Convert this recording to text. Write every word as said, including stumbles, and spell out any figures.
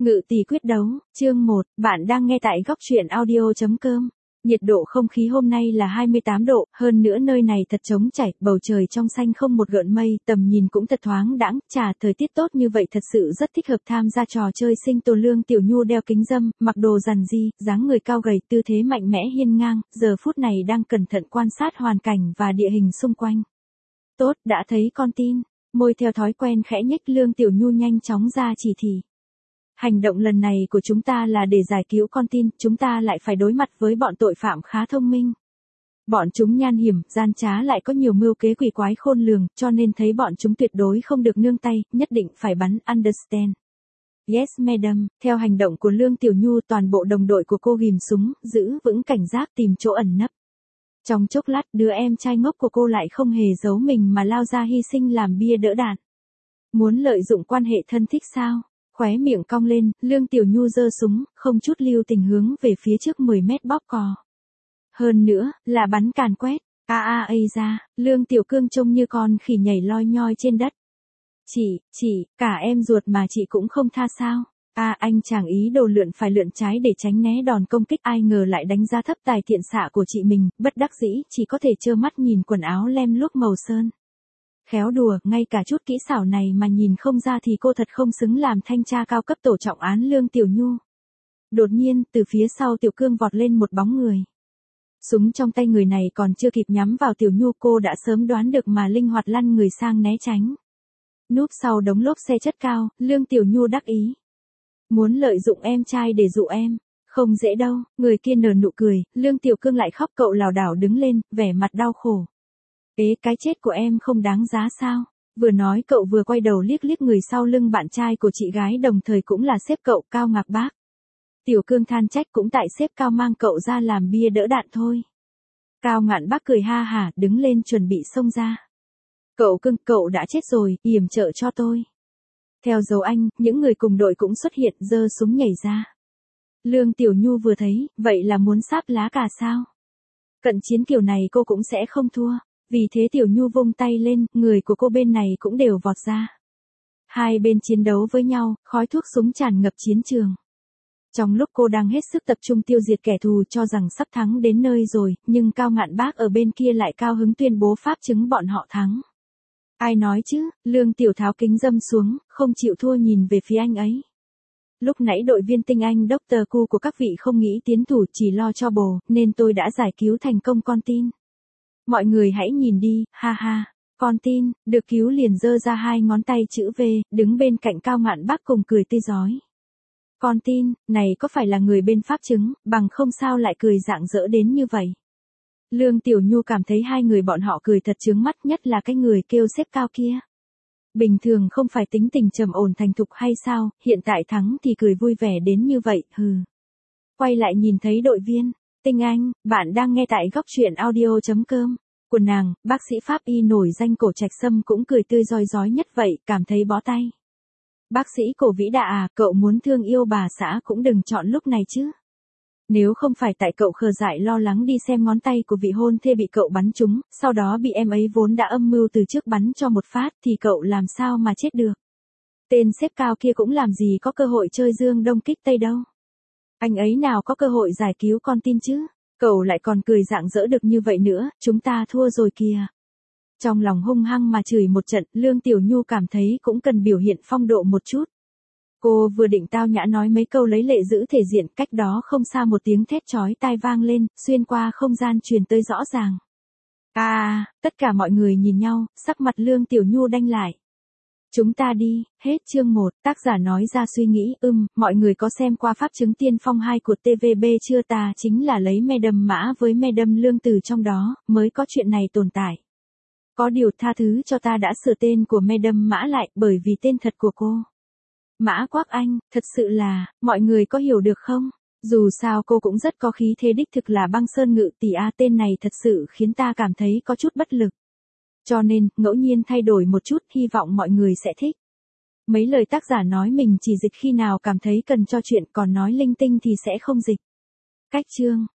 Ngự tỷ quyết đấu, chương một, bạn đang nghe tại góc truyện audio chấm com. Nhiệt độ không khí hôm nay là hai mươi tám độ, hơn nữa nơi này thật trống trải, bầu trời trong xanh không một gợn mây, tầm nhìn cũng thật thoáng đãng, chà, thời tiết tốt như vậy thật sự rất thích hợp tham gia trò chơi sinh tồn. Lương Tiểu Nhu đeo kính râm, mặc đồ rằn ri, dáng người cao gầy, tư thế mạnh mẽ hiên ngang, giờ phút này đang cẩn thận quan sát hoàn cảnh và địa hình xung quanh. Tốt, đã thấy con tin, môi theo thói quen khẽ nhếch, Lương Tiểu Nhu nhanh chóng ra chỉ thị. Hành động lần này của chúng ta là để giải cứu con tin, chúng ta lại phải đối mặt với bọn tội phạm khá thông minh. Bọn chúng nhan hiểm, gian trá, lại có nhiều mưu kế quỷ quái khôn lường, cho nên thấy bọn chúng tuyệt đối không được nương tay, nhất định phải bắn, understand. Yes madam, theo hành động của Lương Tiểu Nhu, toàn bộ đồng đội của cô ghìm súng, giữ vững cảnh giác tìm chỗ ẩn nấp. Trong chốc lát, đứa em trai ngốc của cô lại không hề giấu mình mà lao ra hy sinh làm bia đỡ đạn. Muốn lợi dụng quan hệ thân thích sao? Khóe miệng cong lên, Lương Tiểu Nhu giơ súng, không chút lưu tình hướng về phía trước mười mét bóp cò. Hơn nữa, là bắn càn quét, a a ây ra, Lương Tiểu Cương trông như con khỉ nhảy loi nhoi trên đất. Chị, chị, cả em ruột mà chị cũng không tha sao? A à, anh chàng ý đồ lượn phải lượn trái để tránh né đòn công kích, ai ngờ lại đánh giá thấp tài thiện xạ của chị mình, bất đắc dĩ, chỉ có thể trơ mắt nhìn quần áo lem luốc màu sơn. Khéo đùa, ngay cả chút kỹ xảo này mà nhìn không ra thì cô thật không xứng làm thanh tra cao cấp tổ trọng án Lương Tiểu Nhu. Đột nhiên, từ phía sau Tiểu Cương vọt lên một bóng người. Súng trong tay người này còn chưa kịp nhắm vào Tiểu Nhu, cô đã sớm đoán được mà linh hoạt lăn người sang né tránh. Núp sau đống lốp xe chất cao, Lương Tiểu Nhu đắc ý. Muốn lợi dụng em trai để dụ em, không dễ đâu, người kia nở nụ cười, Lương Tiểu Cương lại khóc, cậu lảo đảo đứng lên, vẻ mặt đau khổ. Ế, cái chết của em không đáng giá sao? Vừa nói cậu vừa quay đầu liếc liếc người sau lưng, bạn trai của chị gái đồng thời cũng là sếp cậu, Cao Ngạc Bác. Tiểu Cương than trách, cũng tại sếp Cao mang cậu ra làm bia đỡ đạn thôi. Cao Ngạn Bác cười ha hả, đứng lên chuẩn bị xông ra. Cậu Cương, cậu đã chết rồi, yểm trợ cho tôi. Theo dấu anh, những người cùng đội cũng xuất hiện, giơ súng nhảy ra. Lương Tiểu Nhu vừa thấy, vậy là muốn sáp lá cà sao? Cận chiến kiểu này cô cũng sẽ không thua. Vì thế Tiểu Nhu vung tay lên, người của cô bên này cũng đều vọt ra. Hai bên chiến đấu với nhau, khói thuốc súng tràn ngập chiến trường. Trong lúc cô đang hết sức tập trung tiêu diệt kẻ thù, cho rằng sắp thắng đến nơi rồi, nhưng Cao Ngạn Bác ở bên kia lại cao hứng tuyên bố pháp chứng bọn họ thắng. Ai nói chứ? Lương Tiểu tháo kính râm xuống, không chịu thua nhìn về phía anh ấy. Lúc nãy đội viên tinh anh doctor Cu của các vị không nghĩ tiến thủ, chỉ lo cho bồ, nên tôi đã giải cứu thành công con tin. Mọi người hãy nhìn đi, ha ha, con tin, được cứu liền giơ ra hai ngón tay chữ V, đứng bên cạnh Cao Ngạn Bác cùng cười tươi rói. Con tin, này có phải là người bên pháp chứng, bằng không sao lại cười rạng rỡ đến như vậy. Lương Tiểu Nhu cảm thấy hai người bọn họ cười thật chướng mắt, nhất là cái người kêu sếp Cao kia. Bình thường không phải tính tình trầm ổn thành thục hay sao, hiện tại thắng thì cười vui vẻ đến như vậy, hừ. Quay lại nhìn thấy đội viên. Tinh Anh, bạn đang nghe tại góc truyện audio chấm com. Của nàng, bác sĩ pháp y nổi danh Cổ Trạch Sâm cũng cười tươi rói rói nhất vậy, cảm thấy bó tay. Bác sĩ Cổ vĩ đại à, cậu muốn thương yêu bà xã cũng đừng chọn lúc này chứ. Nếu không phải tại cậu khờ dại lo lắng đi xem ngón tay của vị hôn thê bị cậu bắn trúng, sau đó bị em ấy vốn đã âm mưu từ trước bắn cho một phát, thì cậu làm sao mà chết được. Tên sếp Cao kia cũng làm gì có cơ hội chơi dương đông kích tây đâu. Anh ấy nào có cơ hội giải cứu con tin chứ, cậu lại còn cười rạng rỡ được như vậy nữa, chúng ta thua rồi kìa. Trong lòng hung hăng mà chửi một trận, Lương Tiểu Nhu cảm thấy cũng cần biểu hiện phong độ một chút. Cô vừa định tao nhã nói mấy câu lấy lệ giữ thể diện, cách đó không xa một tiếng thét chói tai vang lên, xuyên qua không gian truyền tới rõ ràng. À, tất cả mọi người nhìn nhau, sắc mặt Lương Tiểu Nhu đanh lại. Chúng ta đi, hết chương một, tác giả nói ra suy nghĩ, ưm, mọi người có xem qua pháp chứng tiên phong hai của tê vê bê chưa ta, chính là lấy Madam Mã với Madam Lương từ trong đó, mới có chuyện này tồn tại. Có điều tha thứ cho ta đã sửa tên của Madam Mã lại, bởi vì tên thật của cô. Mã Quác Anh, thật sự là, mọi người có hiểu được không? Dù sao cô cũng rất có khí thế, đích thực là băng sơn ngự tỷ a, tên này thật sự khiến ta cảm thấy có chút bất lực. Cho nên, ngẫu nhiên thay đổi một chút, hy vọng mọi người sẽ thích. Mấy lời tác giả nói mình chỉ dịch khi nào cảm thấy cần cho chuyện, còn nói linh tinh thì sẽ không dịch. Cách chương.